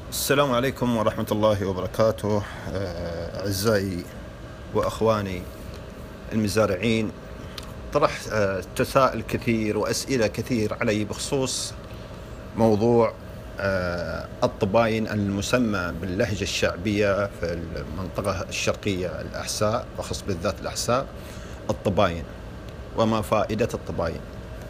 السلام عليكم ورحمة الله وبركاته. أعزائي وأخواني المزارعين، طرحت تساؤل كثير وأسئلة كثير علي بخصوص موضوع الطباين المسمى باللهجة الشعبية في المنطقة الشرقية الأحساء، وخص بالذات الأحساء الطباين وما فائدة الطباين.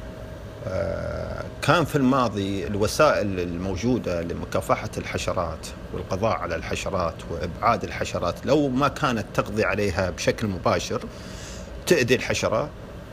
كان في الماضي الوسائل الموجودة لمكافحة الحشرات والقضاء على الحشرات وإبعاد الحشرات، لو ما كانت تقضي عليها بشكل مباشر تؤذي الحشرة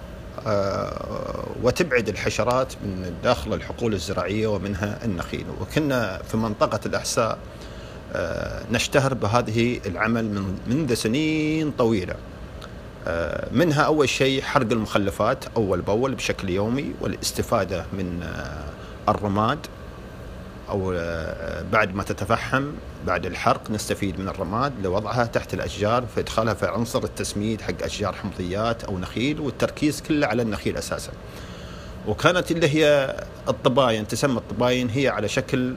وتبعد الحشرات من داخل الحقول الزراعية ومنها النخيل. وكنا في منطقة الأحساء نشتهر بهذه العمل منذ سنين طويلة. منها أول شيء حرق المخلفات أول بأول بشكل يومي، والاستفادة من الرماد، أو بعد ما تتفحم بعد الحرق نستفيد من الرماد لوضعها تحت الأشجار في إدخالها في عنصر التسميد حق أشجار حمضيات أو نخيل، والتركيز كله على النخيل أساسا. وكانت اللي هي الطباين، تسمى الطباين، هي على شكل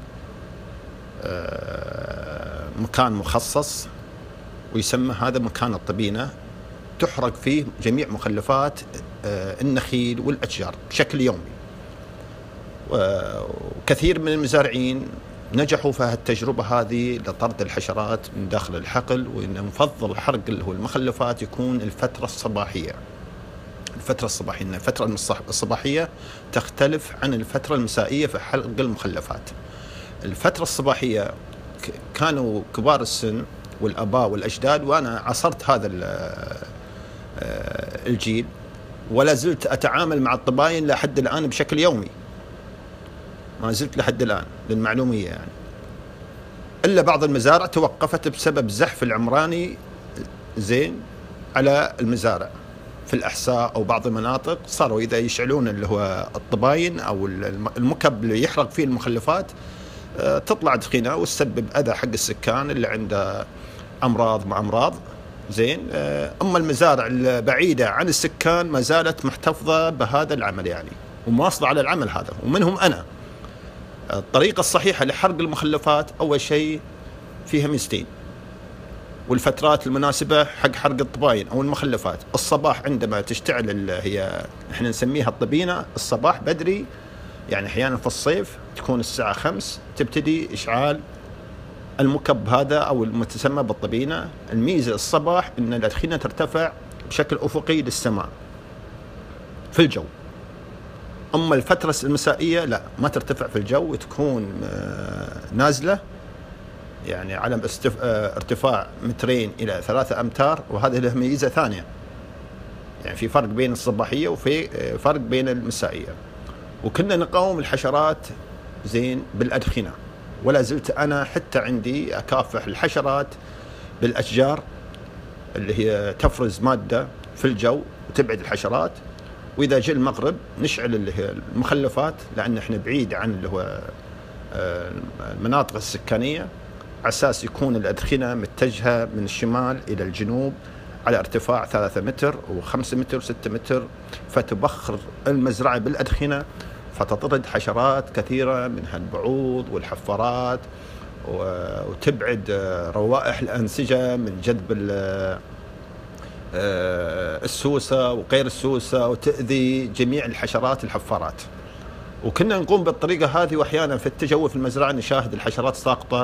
مكان مخصص ويسمى هذا مكان الطبينة، تحرق فيه جميع مخلفات النخيل والأشجار بشكل يومي. وكثير من المزارعين نجحوا في التجربة هذه لطرد الحشرات من داخل الحقل، وإن نفضل حرق اللي هو المخلفات يكون الفترة الصباحية. الفترة الصباحية تختلف عن الفترة المسائية في حرق المخلفات. الفترة الصباحية كانوا كبار السن والآباء والأجداد، وأنا عصرت هذا الجيل ولا زلت أتعامل مع الطباين لحد الآن بشكل يومي، ما زلت لحد الآن للمعلومية يعني. إلا بعض المزارع توقفت بسبب زحف العمراني على المزارع في الأحساء أو بعض المناطق، صاروا إذا يشعلون اللي هو الطباين أو المكب اللي يحرق فيه المخلفات تطلع دخينة وتسبب أذى حق السكان اللي عنده أمراض مع أمراض. أما المزارع البعيدة عن السكان ما زالت محتفظة بهذا العمل يعني، ومواصلة على العمل هذا، ومنهم أنا. الطريقة الصحيحة لحرق المخلفات أول شيء فيها ميزتين، والفترات المناسبة حق حرق الطباين أو المخلفات. الصباح عندما تشتعل اللي هي إحنا نسميها الطبينة، الصباح بدري يعني أحيانا في الصيف تكون الساعة 5 تبتدي إشعال المكب هذا أو المتسمى بالطبينة. الميزة الصباح إن الأدخنة ترتفع بشكل أفقي للسماء في الجو. أما الفترة المسائية لا، ما ترتفع في الجو، تكون نازلة يعني على ارتفاع 2 إلى 3 أمتار. وهذا له ميزة ثانية، يعني في فرق بين الصباحية وفي فرق بين المسائية. وكنا نقاوم الحشرات بالأدخنة، ولا زلت أنا حتى عندي أكافح الحشرات بالأشجار اللي هي تفرز مادة في الجو وتبعد الحشرات. وإذا جاء المغرب نشعل اللي هي المخلفات، لأن إحنا بعيد عن اللي هو المناطق السكانية، على أساس يكون الأدخنة متجهة من الشمال إلى الجنوب على ارتفاع 3 متر و5 متر و6 متر، فتبخر المزرعة بالأدخنة، فتطرد حشرات كثيرة منها البعوض والحفارات، وتبعد روائح الأنسجة من جذب السوسة وغير السوسة، وتأذي جميع الحشرات الحفارات. وكنا نقوم بالطريقة هذه، وأحيانا في التجول في المزرعة نشاهد الحشرات ساقطة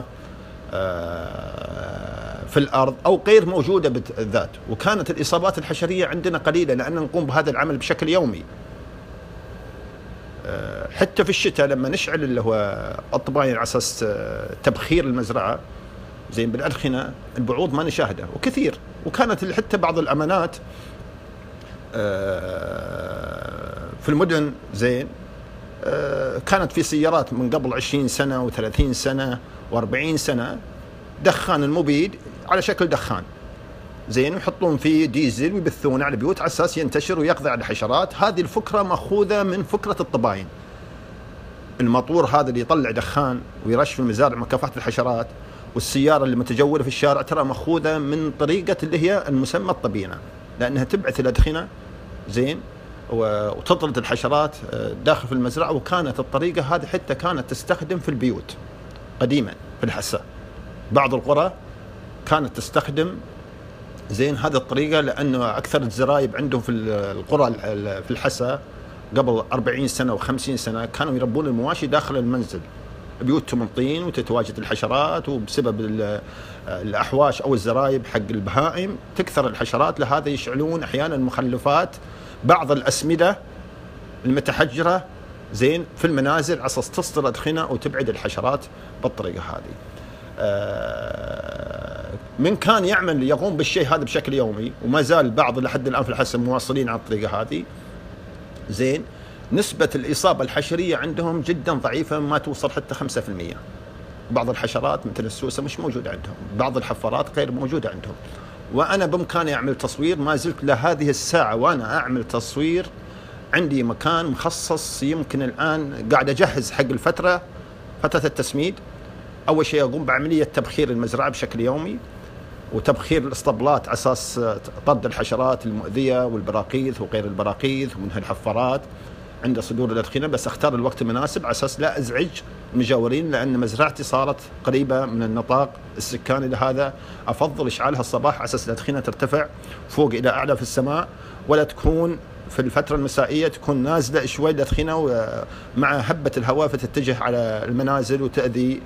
في الأرض أو غير موجودة بالذات. وكانت الإصابات الحشرية عندنا قليلة لأن نقوم بهذا العمل بشكل يومي. حتى في الشتاء لما نشعل اللي هو الطباين على أساس تبخير المزرعة بالأدخنة، البعوض ما نشاهده وكثير. وكانت حتى بعض الأمانات في المدن كانت في سيارات من قبل 20 سنة و30 سنة و40 سنة دخان المبيد على شكل دخان ويحطون فيه ديزل ويبثونه على البيوت على أساس ينتشر ويقضي على الحشرات. هذه الفكرة مأخوذة من فكرة الطباين. المطور هذا اللي يطلع دخان ويرش في المزارع مكافحة الحشرات، والسيارة اللي متجولة في الشارع، ترى مأخوذة من طريقة اللي هي المسمى الطبينة، لأنها تبعث الأدخنة وتطرد الحشرات داخل في المزرعة. وكانت الطريقة هذه حتى كانت تستخدم في البيوت قديما. في الحساء. بعض القرى كانت تستخدم زين هذه الطريقة، لأنه أكثر الزرايب عندهم في القرى في الحساء قبل 40 سنة و50 سنة كانوا يربون المواشي داخل المنزل، بيوتهم من طين وتتواجد الحشرات، وبسبب الأحواش أو الزرايب حق البهائم تكثر الحشرات. لهذا يشعلون أحيانا مخلفات بعض الأسمدة المتحجرة زين في المنازل على أساس تصدر أدخنة وتبعد الحشرات بالطريقة هذه. من كان يقوم بالشيء هذا بشكل يومي، وما زال بعض لحد الآن في الحساء مواصلين على الطريقة هذه زين، نسبة الإصابة الحشرية عندهم جدا ضعيفة، ما توصل حتى 5%. بعض الحشرات مثل السوسة مش موجودة عندهم، بعض الحفارات غير موجودة عندهم. وأنا بإمكاني أعمل تصوير، ما زلت لهذه الساعة وأنا أعمل تصوير. عندي مكان مخصص، يمكن الآن قاعد أجهز حق فترة التسميد. أول شيء أقوم بعملية تبخير المزرعة بشكل يومي، وتبخير الاسطبلات على أساس طرد الحشرات المؤذية والبراقيث وغير البراقيث ومنها الحفارات عند صدور الأدخنة. بس أختار الوقت المناسب على أساس لا أزعج المجاورين، لأن مزرعتي صارت قريبة من النطاق السكاني. لهذا أفضل إشعالها الصباح على أساس الأدخنة ترتفع فوق إلى أعلى في السماء، ولا تكون في الفترة المسائية تكون نازلة شوي الأدخنة ومع هبة الهواء فتتجه على المنازل وتأذي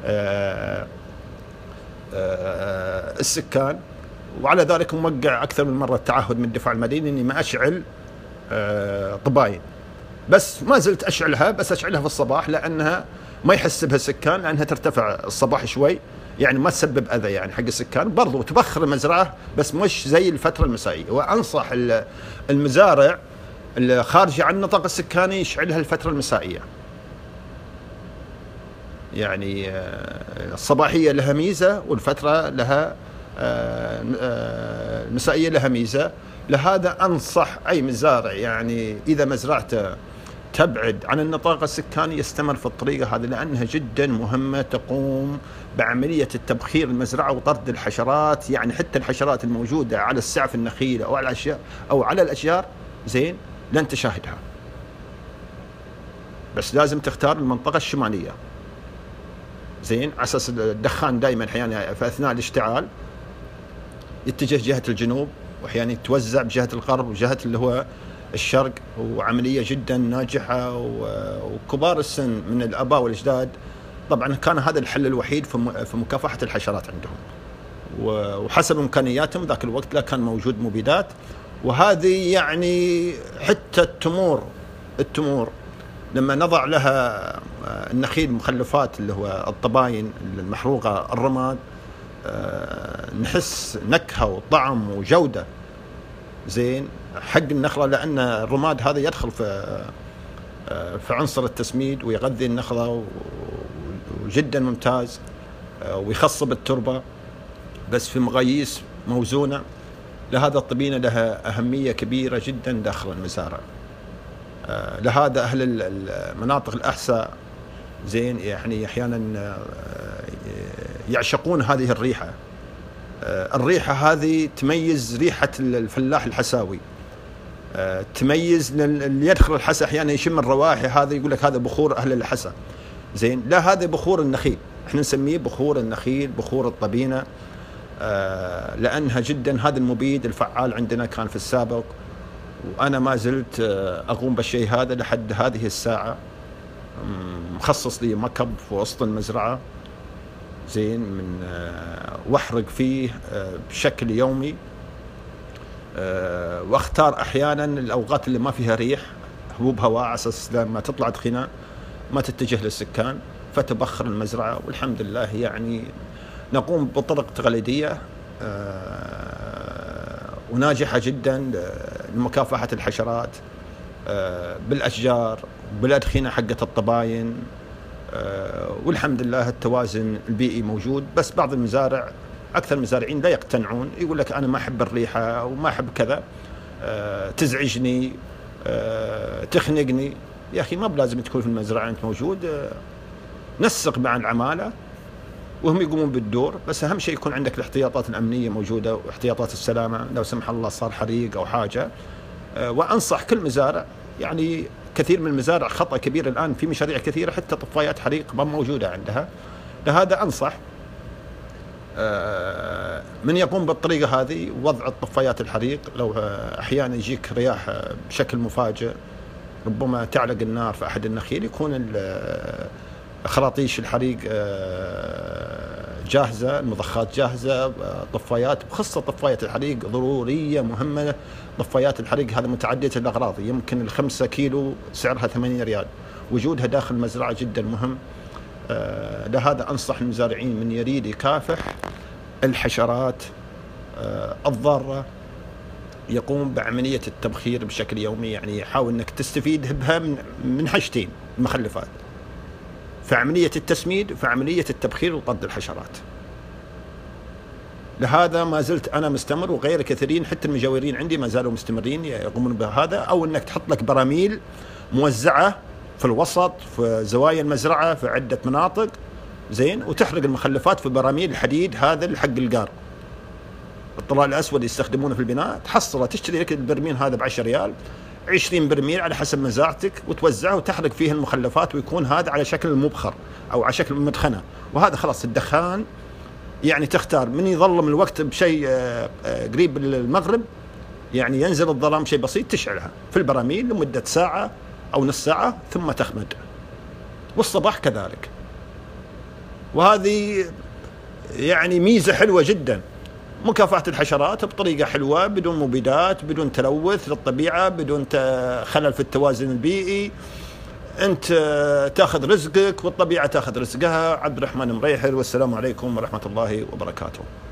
السكان. وعلى ذلك موقع أكثر من مرة تعهد من الدفاع المدني إني ما أشعل طباين، بس ما زلت أشعلها، بس أشعلها في الصباح لأنها ما يحس بها السكان، لأنها ترتفع الصباح شوي، يعني ما تسبب أذى يعني حق السكان. برضو تبخر المزرعة بس مش زي الفترة المسائية. وأنصح المزارع اللي خارجة عن النطاق السكاني يشعلها الفترة المسائية. يعني الصباحية لها ميزة والفترة لها المسائية لها ميزة. لهذا أنصح أي مزارع يعني إذا مزرعته تبعد عن النطاق السكاني يستمر في الطريقة هذه، لأنها جدا مهمة، تقوم بعملية التبخير المزرعة وطرد الحشرات. يعني حتى الحشرات الموجودة على السعف النخيل أو على الأشياء أو على الأشجار زين لن تشاهدها، بس لازم تختار المنطقة الشمالية زين، على أساس الدخان دائما أحيانا في أثناء الاشتعال يتجه جهة الجنوب، وأحيانا يتوزع بجهة الغرب وجهة اللي هو الشرق. وعملية جدا ناجحة، وكبار السن من الآباء والأجداد طبعا كان هذا الحل الوحيد في مكافحة الحشرات عندهم، وحسب إمكانياتهم ذاك الوقت لا كان موجود مبيدات. وهذه يعني حتى التمور لما نضع لها النخيل مخلفات اللي هو الطباين المحروقة الرماد، نحس نكهة وطعم وجودة زين حق النخلة، لأن الرماد هذا يدخل في عنصر التسميد ويغذي النخلة وجدا ممتاز، ويخصب التربة بس في مقاييس موزونة. لهذا الطبينة لها أهمية كبيرة جدا داخل المزارع. لهذا أهل المناطق الأحساء زين يعني أحيانا يعشقون هذه الريحة. الريحة هذه تميز ريحة الفلاح الحساوي، تميز اللي يدخل الحسا أحيانا يشم الروائح، هذا يقول لك هذا بخور أهل الحسا زين. لا، هذا بخور النخيل، احنا نسميه بخور النخيل، بخور الطبينة، لأنها جدا هذا المبيد الفعال عندنا كان في السابق. وأنا ما زلت أقوم بالشيء هذا لحد هذه الساعة. مخصص لي مكب في وسط المزرعة زين من واحرق فيه بشكل يومي، واختار أحيانا الأوقات اللي ما فيها ريح، حبوب هواء على أساس لما تطلع دخنة ما تتجه للسكان فتبخر المزرعة. والحمد لله يعني نقوم بطرق تقليدية وناجحة جدا لمكافحة الحشرات بالأشجار بالأدخنة حقة الطباين. والحمد لله التوازن البيئي موجود. بس بعض المزارع أكثر المزارعين لا يقتنعون، يقول لك أنا ما أحب الريحة وما أحب كذا، تزعجني، تخنقني. يا أخي ما بلازم تكون في المزرعة أنت موجود، نسق مع العمالة وهم يقومون بالدور، بس أهم شيء يكون عندك الاحتياطات الأمنية موجودة واحتياطات السلامة لو سمح الله صار حريق أو حاجة. وأنصح كل مزارع، يعني كثير من المزارع خطأ كبير الآن في مشاريع كثيرة حتى طفايات حريق ما موجودة عندها، لهذا أنصح من يقوم بالطريقة هذه وضع الطفايات الحريق. لو أحيانا يجيك رياح بشكل مفاجئ، ربما تعلق النار في أحد النخيل، يكون خراطيش الحريق جاهزة، المضخات جاهزة، طفايات. بخصوص طفاية الحريق ضرورية مهمة. طفايات الحريق هذا متعددة الأغراض، يمكن 5 كيلو سعرها 80 ريال، وجودها داخل المزرعة جدا مهم. لهذا أنصح المزارعين من يريد يكافح الحشرات الضارة يقوم بعملية التبخير بشكل يومي. يعني يحاول أنك تستفيد بها من حاجتين المخلفات، فعملية التسميد وفعملية التبخير وطرد الحشرات. لهذا ما زلت أنا مستمر، وغير كثيرين حتى المجاورين عندي ما زالوا مستمرين يقومون بهذا. أو أنك تحط لك براميل موزعة في الوسط في زوايا المزرعة في عدة مناطق زين، وتحرق المخلفات في براميل الحديد هذا حق القار، الطلاء الأسود يستخدمونه في البناء. تحصله تشتري لك البرميل هذا ب10 ريال، 20 برميل على حسب مزرعتك، وتوزعه وتحرق فيه المخلفات، ويكون هذا على شكل مبخر أو على شكل مدخنة. وهذا خلاص الدخان يعني تختار من يظلم الوقت بشيء قريب المغرب، يعني ينزل الظلام شيء بسيط، تشعلها في البراميل لمدة ساعة أو نص ساعة ثم تخمد، والصباح كذلك. وهذه يعني ميزة حلوة جدا، مكافحة الحشرات بطريقة حلوة بدون مبيدات، بدون تلوث للطبيعة، بدون خلل في التوازن البيئي. أنت تأخذ رزقك والطبيعة تأخذ رزقها. عبد الرحمن مريحل، والسلام عليكم ورحمة الله وبركاته.